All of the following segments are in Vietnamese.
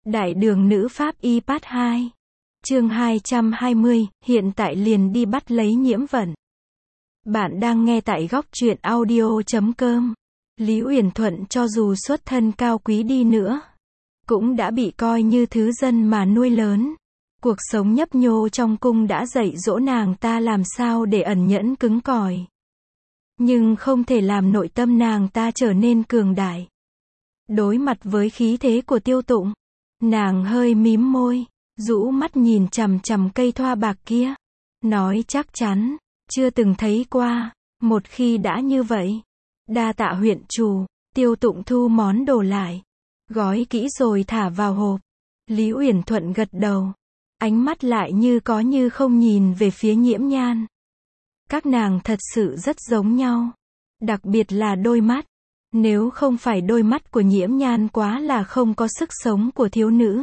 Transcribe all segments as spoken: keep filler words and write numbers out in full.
Đại đường nữ pháp y part hai. Chương hai trăm hai mươi, hiện tại liền đi bắt lấy Nhiễm Vận. Bạn đang nghe tại góc truyện audio chấm com. Lý Uyển Thuận cho dù xuất thân cao quý đi nữa, cũng đã bị coi như thứ dân mà nuôi lớn. Cuộc sống nhấp nhô trong cung đã dạy dỗ nàng ta làm sao để ẩn nhẫn cứng cỏi. Nhưng không thể làm nội tâm nàng ta trở nên cường đại. Đối mặt với khí thế của Tiêu Tụng, nàng hơi mím môi, rũ mắt nhìn chằm chằm cây thoa bạc kia, nói chắc chắn, chưa từng thấy qua, một khi đã như vậy. Đa tạ huyện chủ. Tiêu Tụng thu món đồ lại, gói kỹ rồi thả vào hộp. Lý Uyển Thuận gật đầu, ánh mắt lại như có như không nhìn về phía Nhiễm Nhan. Các nàng thật sự rất giống nhau, đặc biệt là đôi mắt. Nếu không phải đôi mắt của Nhiễm Nhan quá là không có sức sống của thiếu nữ,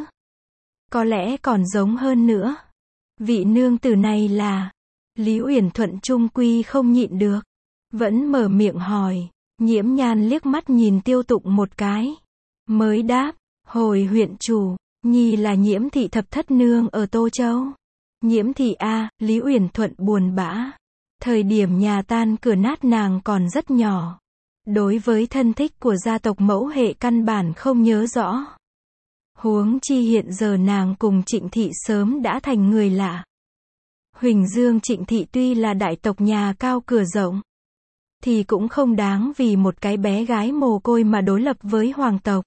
có lẽ còn giống hơn nữa. Vị nương tử này là... Lý Uyển Thuận trung quy không nhịn được, vẫn mở miệng hỏi. Nhiễm Nhan liếc mắt nhìn Tiêu Tụng một cái, mới đáp, hồi huyện chủ, nhi là Nhiễm thị thập thất nương ở Tô Châu. Nhiễm thị a. Lý Uyển Thuận buồn bã. Thời điểm nhà tan cửa nát nàng còn rất nhỏ, đối với thân thích của gia tộc mẫu hệ căn bản không nhớ rõ. Huống chi hiện giờ nàng cùng Trịnh thị sớm đã thành người lạ. Huỳnh Dương Trịnh thị tuy là đại tộc nhà cao cửa rộng, thì cũng không đáng vì một cái bé gái mồ côi mà đối lập với hoàng tộc.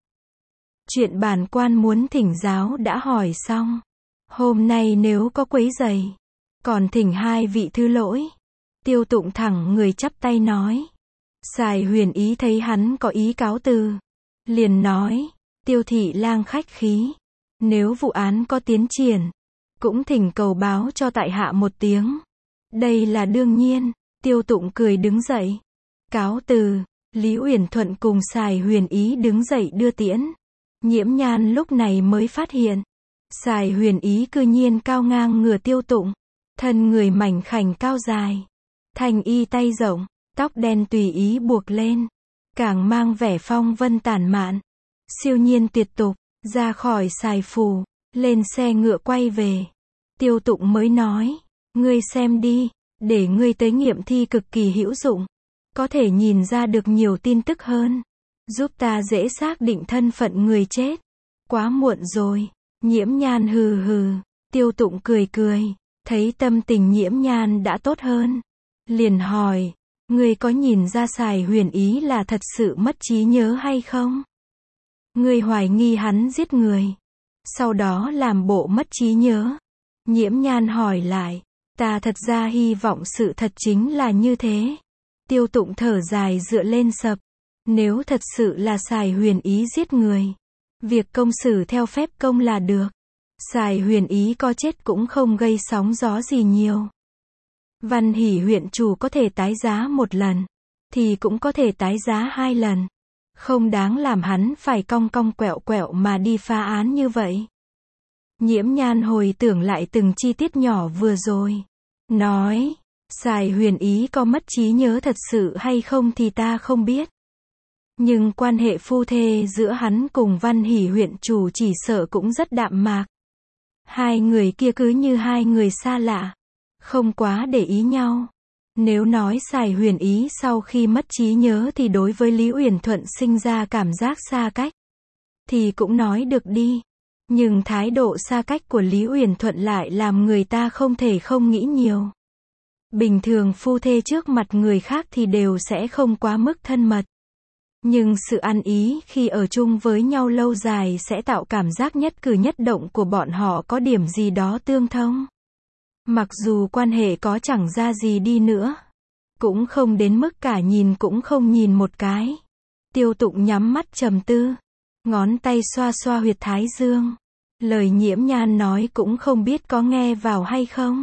Chuyện bản quan muốn thỉnh giáo đã hỏi xong. Hôm nay nếu có quấy rầy, còn thỉnh hai vị thứ lỗi. Tiêu Tụng thẳng người chắp tay nói. Sài Huyền Ý thấy hắn có ý cáo từ, liền nói, Tiêu thị lang khách khí, nếu vụ án có tiến triển, cũng thỉnh cầu báo cho tại hạ một tiếng. Đây là đương nhiên. Tiêu Tụng cười đứng dậy, cáo từ. Lý Uyển Thuận cùng Sài Huyền Ý đứng dậy đưa tiễn. Nhiễm Nhan lúc này mới phát hiện, Sài Huyền Ý cư nhiên cao ngang ngửa Tiêu Tụng, thân người mảnh khảnh cao dài, thanh y tay rộng, tóc đen tùy ý buộc lên, càng mang vẻ phong vân tản mạn, siêu nhiên tuyệt tục. Ra khỏi Sài phủ, lên xe ngựa quay về. Tiêu Tụng mới nói, ngươi xem đi, để ngươi tới nghiệm thi cực kỳ hữu dụng, có thể nhìn ra được nhiều tin tức hơn, giúp ta dễ xác định thân phận người chết. Quá muộn rồi. Nhiễm Nhan hừ hừ. Tiêu Tụng cười cười, thấy tâm tình Nhiễm Nhan đã tốt hơn, liền hỏi, ngươi có nhìn ra Sài Huyền Ý là thật sự mất trí nhớ hay không? Ngươi hoài nghi hắn giết người, sau đó làm bộ mất trí nhớ. Nhiễm Nhan hỏi lại, ta thật ra hy vọng sự thật chính là như thế. Tiêu Tụng thở dài dựa lên sập. Nếu thật sự là Sài Huyền Ý giết người, việc công xử theo phép công là được. Sài Huyền Ý có chết cũng không gây sóng gió gì nhiều. Văn Hỷ huyện chủ có thể tái giá một lần, thì cũng có thể tái giá hai lần. Không đáng làm hắn phải cong cong quẹo quẹo mà đi phá án như vậy. Nhiễm Nhan hồi tưởng lại từng chi tiết nhỏ vừa rồi, nói, Sài Huyền Ý có mất trí nhớ thật sự hay không thì ta không biết. Nhưng quan hệ phu thê giữa hắn cùng Văn Hỷ huyện chủ chỉ sợ cũng rất đạm mạc. Hai người kia cứ như hai người xa lạ, không quá để ý nhau. Nếu nói Sài Huyền Ý sau khi mất trí nhớ thì đối với Lý Uyển Thuận sinh ra cảm giác xa cách, thì cũng nói được đi. Nhưng thái độ xa cách của Lý Uyển Thuận lại làm người ta không thể không nghĩ nhiều. Bình thường phu thê trước mặt người khác thì đều sẽ không quá mức thân mật. Nhưng sự ăn ý khi ở chung với nhau lâu dài sẽ tạo cảm giác nhất cử nhất động của bọn họ có điểm gì đó tương thông. Mặc dù quan hệ có chẳng ra gì đi nữa, cũng không đến mức cả nhìn cũng không nhìn một cái. Tiêu Tụng nhắm mắt trầm tư, ngón tay xoa xoa huyệt thái dương. Lời Nhiễm Nhan nói cũng không biết có nghe vào hay không.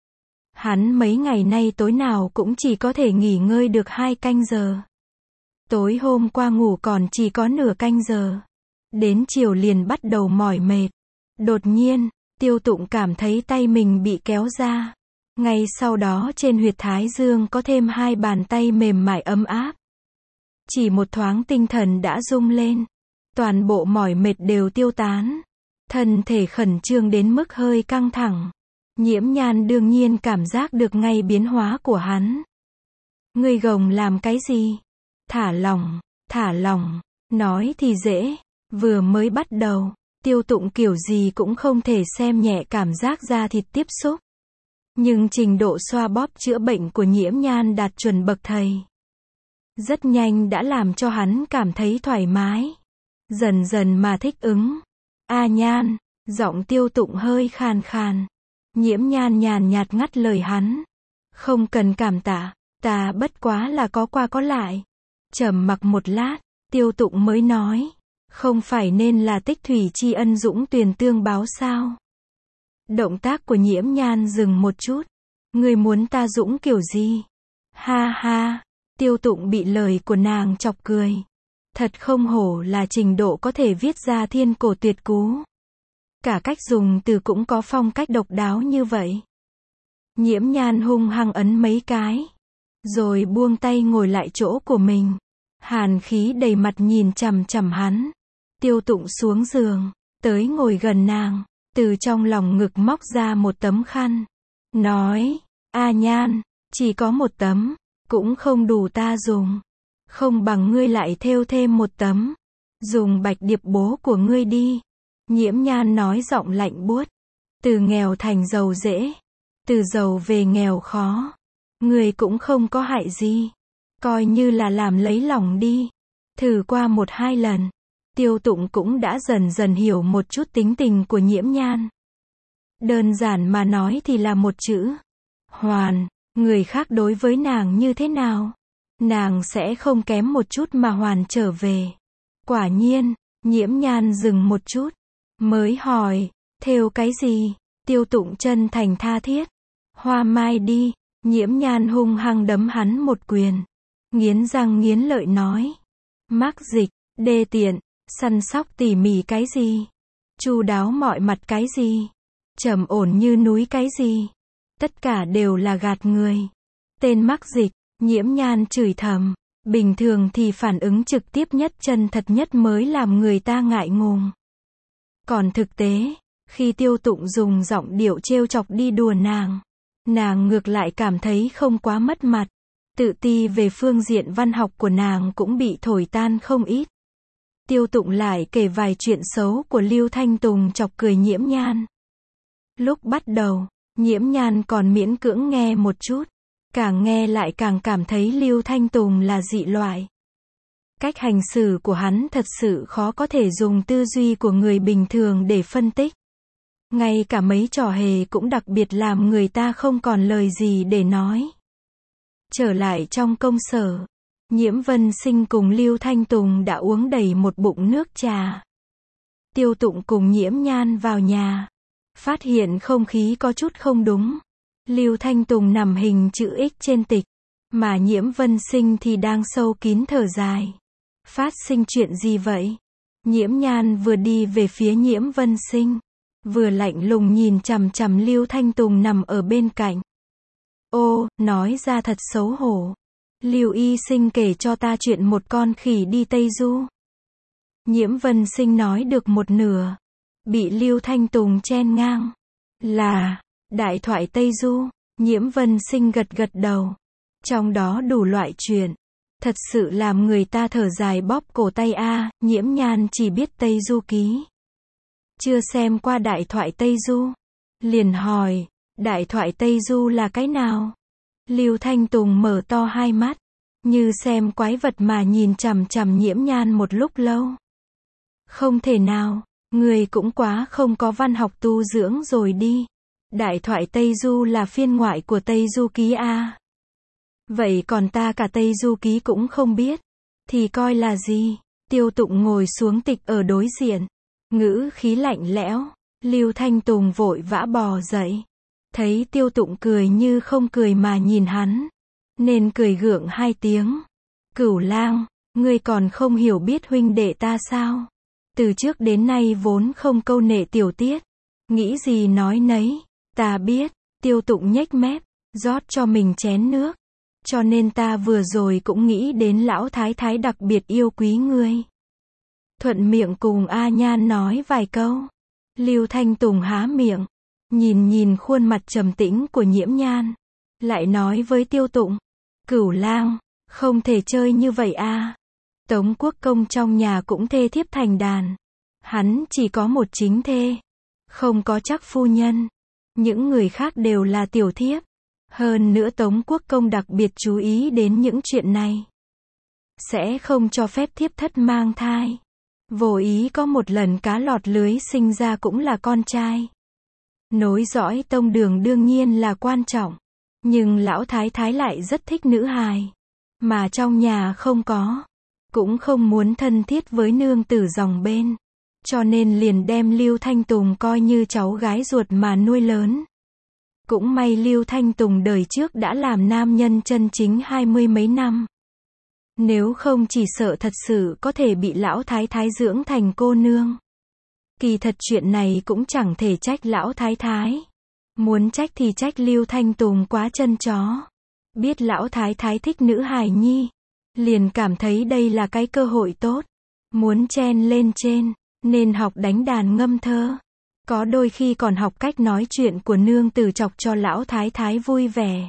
Hắn mấy ngày nay tối nào cũng chỉ có thể nghỉ ngơi được hai canh giờ. Tối hôm qua ngủ còn chỉ có nửa canh giờ. Đến chiều liền bắt đầu mỏi mệt. Đột nhiên, Tiêu Tụng cảm thấy tay mình bị kéo ra. Ngay sau đó trên huyệt thái dương có thêm hai bàn tay mềm mại ấm áp. Chỉ một thoáng tinh thần đã rung lên. Toàn bộ mỏi mệt đều tiêu tán. Thân thể khẩn trương đến mức hơi căng thẳng. Nhiễm Nhan đương nhiên cảm giác được ngay biến hóa của hắn. Ngươi gồng làm cái gì? Thả lỏng, thả lỏng, nói thì dễ, vừa mới bắt đầu, Tiêu Tụng kiểu gì cũng không thể xem nhẹ cảm giác da thịt tiếp xúc. Nhưng trình độ xoa bóp chữa bệnh của Nhiễm Nhan đạt chuẩn bậc thầy. Rất nhanh đã làm cho hắn cảm thấy thoải mái. Dần dần mà thích ứng. A Nhan, giọng Tiêu Tụng hơi khàn khàn. Nhiễm Nhan nhàn nhạt ngắt lời hắn. Không cần cảm tạ, ta bất quá là có qua có lại. Trầm mặc một lát, Tiêu Tụng mới nói. Không phải nên là tích thủy tri ân dũng tuyền tương báo sao? Động tác của Nhiễm Nhan dừng một chút. Ngươi muốn ta dũng kiểu gì? Ha ha, Tiêu Tụng bị lời của nàng chọc cười. Thật không hổ là trình độ có thể viết ra thiên cổ tuyệt cú. Cả cách dùng từ cũng có phong cách độc đáo như vậy. Nhiễm Nhan hung hăng ấn mấy cái. Rồi buông tay ngồi lại chỗ của mình. Hàn khí đầy mặt nhìn chằm chằm hắn. Tiêu Tụng xuống giường, tới ngồi gần nàng, từ trong lòng ngực móc ra một tấm khăn. Nói, A Nhan, chỉ có một tấm, cũng không đủ ta dùng. Không bằng ngươi lại thêu thêm một tấm. Dùng bạch điệp bố của ngươi đi. Nhiễm Nhan nói giọng lạnh buốt. Từ nghèo thành giàu dễ. Từ giàu về nghèo khó. Ngươi cũng không có hại gì. Coi như là làm lấy lòng đi. Thử qua một hai lần. Tiêu Tụng cũng đã dần dần hiểu một chút tính tình của Nhiễm Nhan. Đơn giản mà nói thì là một chữ. Hoàn. Người khác đối với nàng như thế nào? Nàng sẽ không kém một chút mà hoàn trở về. Quả nhiên, Nhiễm Nhan dừng một chút. Mới hỏi, thêu cái gì? Tiêu Tụng chân thành tha thiết. Hoa mai đi. Nhiễm Nhan hung hăng đấm hắn một quyền. Nghiến răng nghiến lợi nói. Mác dịch, đê tiện, săn sóc tỉ mỉ cái gì? Chu đáo mọi mặt cái gì? Trầm ổn như núi cái gì? Tất cả đều là gạt người. Tên mác dịch, Nhiễm Nhan chửi thầm. Bình thường thì phản ứng trực tiếp nhất chân thật nhất mới làm người ta ngại ngùng. Còn thực tế, khi Tiêu Tụng dùng giọng điệu trêu chọc đi đùa nàng, nàng ngược lại cảm thấy không quá mất mặt. Tự ti về phương diện văn học của nàng cũng bị thổi tan không ít. Tiêu Tụng lại kể vài chuyện xấu của Lưu Thanh Tùng chọc cười Nhiễm Nhan. Lúc bắt đầu, Nhiễm Nhan còn miễn cưỡng nghe một chút. Càng nghe lại càng cảm thấy Lưu Thanh Tùng là dị loại. Cách hành xử của hắn thật sự khó có thể dùng tư duy của người bình thường để phân tích. Ngay cả mấy trò hề cũng đặc biệt làm người ta không còn lời gì để nói. Trở lại trong công sở, Nhiễm Vân Sinh cùng Lưu Thanh Tùng đã uống đầy một bụng nước trà. Tiêu Tụng cùng Nhiễm Nhan vào nhà. Phát hiện không khí có chút không đúng. Lưu Thanh Tùng nằm hình chữ X trên tịch, mà Nhiễm Vân Sinh thì đang sâu kín thở dài. Phát sinh chuyện gì vậy? Nhiễm Nhan vừa đi về phía Nhiễm Vân Sinh, vừa lạnh lùng nhìn chằm chằm Lưu Thanh Tùng nằm ở bên cạnh. Ô, nói ra thật xấu hổ. Lưu Y Sinh kể cho ta chuyện một con khỉ đi Tây Du. Nhiễm Vân Sinh nói được một nửa, bị Lưu Thanh Tùng chen ngang. Là đại thoại Tây Du. Nhiễm Vân Sinh gật gật đầu. Trong đó đủ loại chuyện. Thật sự làm người ta thở dài bóp cổ tay a. Nhiễm Nhan chỉ biết Tây Du ký. Chưa xem qua đại thoại Tây Du. Liền hỏi, đại thoại Tây Du là cái nào? Lưu Thanh Tùng mở to hai mắt, như xem quái vật mà nhìn chằm chằm Nhiễm Nhan một lúc lâu. Không thể nào, người cũng quá không có văn học tu dưỡng rồi đi. Đại thoại Tây Du là phiên ngoại của Tây Du ký a. Vậy còn ta cả Tây Du ký cũng không biết, thì coi là gì? Tiêu Tụng ngồi xuống tịch ở đối diện, ngữ khí lạnh lẽo. Lưu Thanh Tùng vội vã bò dậy. Thấy Tiêu Tụng cười như không cười mà nhìn hắn, nên cười gượng hai tiếng. Cửu Lang, ngươi còn không hiểu biết huynh đệ ta sao? Từ trước đến nay vốn không câu nệ tiểu tiết, nghĩ gì nói nấy. Ta biết. Tiêu Tụng nhếch mép, rót cho mình chén nước. Cho nên ta vừa rồi cũng nghĩ đến lão thái thái đặc biệt yêu quý ngươi. Thuận miệng cùng A Nhan nói vài câu. Lưu Thanh Tùng há miệng, nhìn nhìn khuôn mặt trầm tĩnh của Nhiễm Nhan, lại nói với Tiêu Tụng, Cửu lang, không thể chơi như vậy a. Tống Quốc Công trong nhà cũng thê thiếp thành đàn. Hắn chỉ có một chính thê, không có chắc phu nhân. Những người khác đều là tiểu thiếp. Hơn nữa Tống Quốc Công đặc biệt chú ý đến những chuyện này. Sẽ không cho phép thiếp thất mang thai. Vô ý có một lần cá lọt lưới sinh ra cũng là con trai. Nối dõi tông đường đương nhiên là quan trọng. Nhưng lão thái thái lại rất thích nữ hài. Mà trong nhà không có. Cũng không muốn thân thiết với nương tử dòng bên. Cho nên liền đem Lưu Thanh Tùng coi như cháu gái ruột mà nuôi lớn. Cũng may Lưu Thanh Tùng đời trước đã làm nam nhân chân chính hai mươi mấy năm. Nếu không chỉ sợ thật sự có thể bị lão thái thái dưỡng thành cô nương. Kỳ thật chuyện này cũng chẳng thể trách lão thái thái. Muốn trách thì trách Lưu Thanh Tùng quá chân chó. Biết lão thái thái thích nữ hài nhi. Liền cảm thấy đây là cái cơ hội tốt. Muốn chen lên trên, nên học đánh đàn ngâm thơ. Có đôi khi còn học cách nói chuyện của nương tử chọc cho lão thái thái vui vẻ.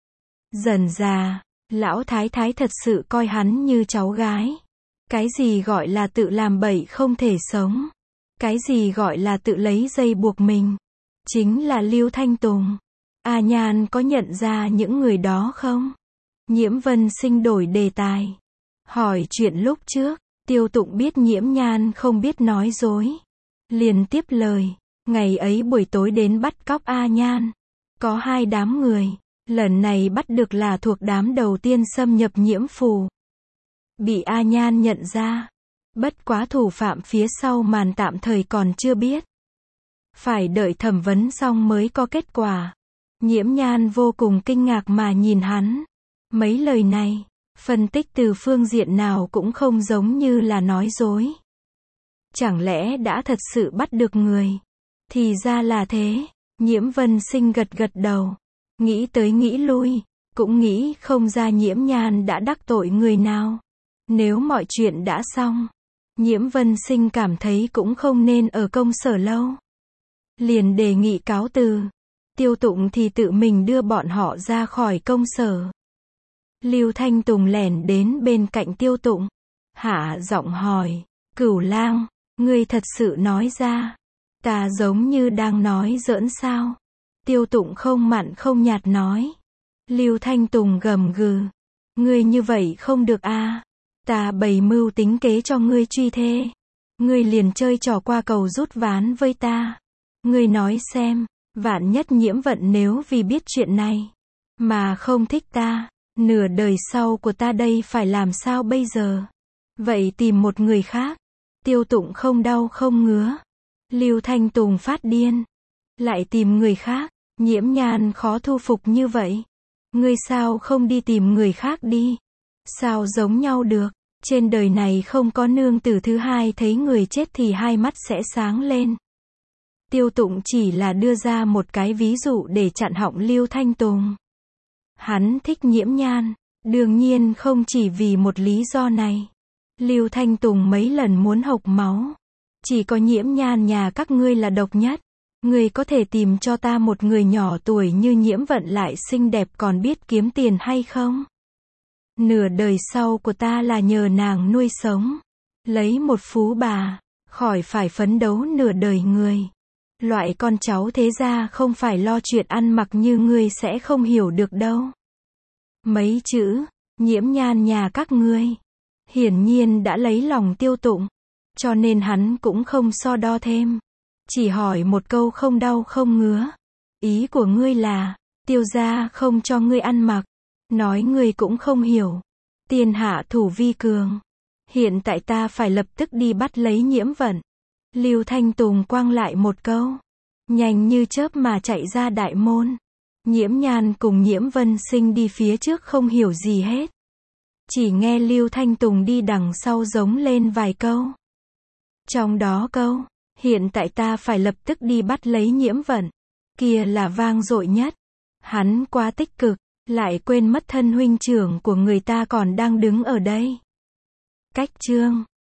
Dần già, lão thái thái thật sự coi hắn như cháu gái. Cái gì gọi là tự làm bậy không thể sống. Cái gì gọi là tự lấy dây buộc mình. Chính là Lưu Thanh Tùng. A Nhan có nhận ra những người đó không? Nhiễm Vân Sinh đổi đề tài. Hỏi chuyện lúc trước, Tiêu Tụng biết Nhiễm Nhan không biết nói dối. Liền tiếp lời, ngày ấy buổi tối đến bắt cóc A Nhan. Có hai đám người, lần này bắt được là thuộc đám đầu tiên xâm nhập Nhiễm Phủ. Bị A Nhan nhận ra. Bất quá thủ phạm phía sau màn tạm thời còn chưa biết. Phải đợi thẩm vấn xong mới có kết quả. Nhiễm Nhan vô cùng kinh ngạc mà nhìn hắn. Mấy lời này, phân tích từ phương diện nào cũng không giống như là nói dối. Chẳng lẽ đã thật sự bắt được người? Thì ra là thế. Nhiễm Vân Sinh gật gật đầu. Nghĩ tới nghĩ lui, cũng nghĩ không ra Nhiễm Nhan đã đắc tội người nào. Nếu mọi chuyện đã xong, Nhiễm Vân Sinh cảm thấy cũng không nên ở công sở lâu. Liền đề nghị cáo từ. Tiêu Tụng thì tự mình đưa bọn họ ra khỏi công sở. Lưu Thanh Tùng lẻn đến bên cạnh Tiêu Tụng. Hạ giọng hỏi, Cửu lang, ngươi thật sự nói ra. Ta giống như đang nói giỡn sao? Tiêu Tụng không mặn không nhạt nói. Lưu Thanh Tùng gầm gừ. Ngươi như vậy không được a. Ta bày mưu tính kế cho ngươi truy thê. Ngươi liền chơi trò qua cầu rút ván với ta. Ngươi nói xem, vạn nhất Nhiễm Vận nếu vì biết chuyện này, mà không thích ta, nửa đời sau của ta đây phải làm sao bây giờ? Vậy tìm một người khác. Tiêu Tụng không đau không ngứa. Lưu Thanh Tùng phát điên. Lại tìm người khác. Nhiễm Nhan khó thu phục như vậy. Ngươi sao không đi tìm người khác đi? Sao giống nhau được? Trên đời này không có nương tử thứ hai thấy người chết thì hai mắt sẽ sáng lên. Tiêu Tụng chỉ là đưa ra một cái ví dụ để chặn họng Lưu Thanh Tùng. Hắn thích Nhiễm Nhan, đương nhiên không chỉ vì một lý do này. Lưu Thanh Tùng mấy lần muốn hộc máu. Chỉ có Nhiễm Nhan nhà các ngươi là độc nhất. Ngươi có thể tìm cho ta một người nhỏ tuổi như Nhiễm Vận lại xinh đẹp còn biết kiếm tiền hay không? Nửa đời sau của ta là nhờ nàng nuôi sống. Lấy một phú bà, khỏi phải phấn đấu nửa đời người. Loại con cháu thế gia không phải lo chuyện ăn mặc như ngươi sẽ không hiểu được đâu. Mấy chữ, Nhiễm Nhan nhà các ngươi. Hiển nhiên đã lấy lòng Tiêu Tụng. Cho nên hắn cũng không so đo thêm. Chỉ hỏi một câu không đau không ngứa. Ý của ngươi là, Tiêu gia không cho ngươi ăn mặc. Nói ngươi cũng không hiểu. Tiên hạ thủ vi cường. Hiện tại ta phải lập tức đi bắt lấy Nhiễm Vận. Lưu Thanh Tùng quăng lại một câu. Nhanh như chớp mà chạy ra đại môn. Nhiễm Nhan cùng Nhiễm Vân Sinh đi phía trước không hiểu gì hết. Chỉ nghe Lưu Thanh Tùng đi đằng sau giống lên vài câu. Trong đó câu, hiện tại ta phải lập tức đi bắt lấy Nhiễm Vận. Kia là vang dội nhất. Hắn quá tích cực, lại quên mất thân huynh trưởng của người ta còn đang đứng ở đây. Cách chương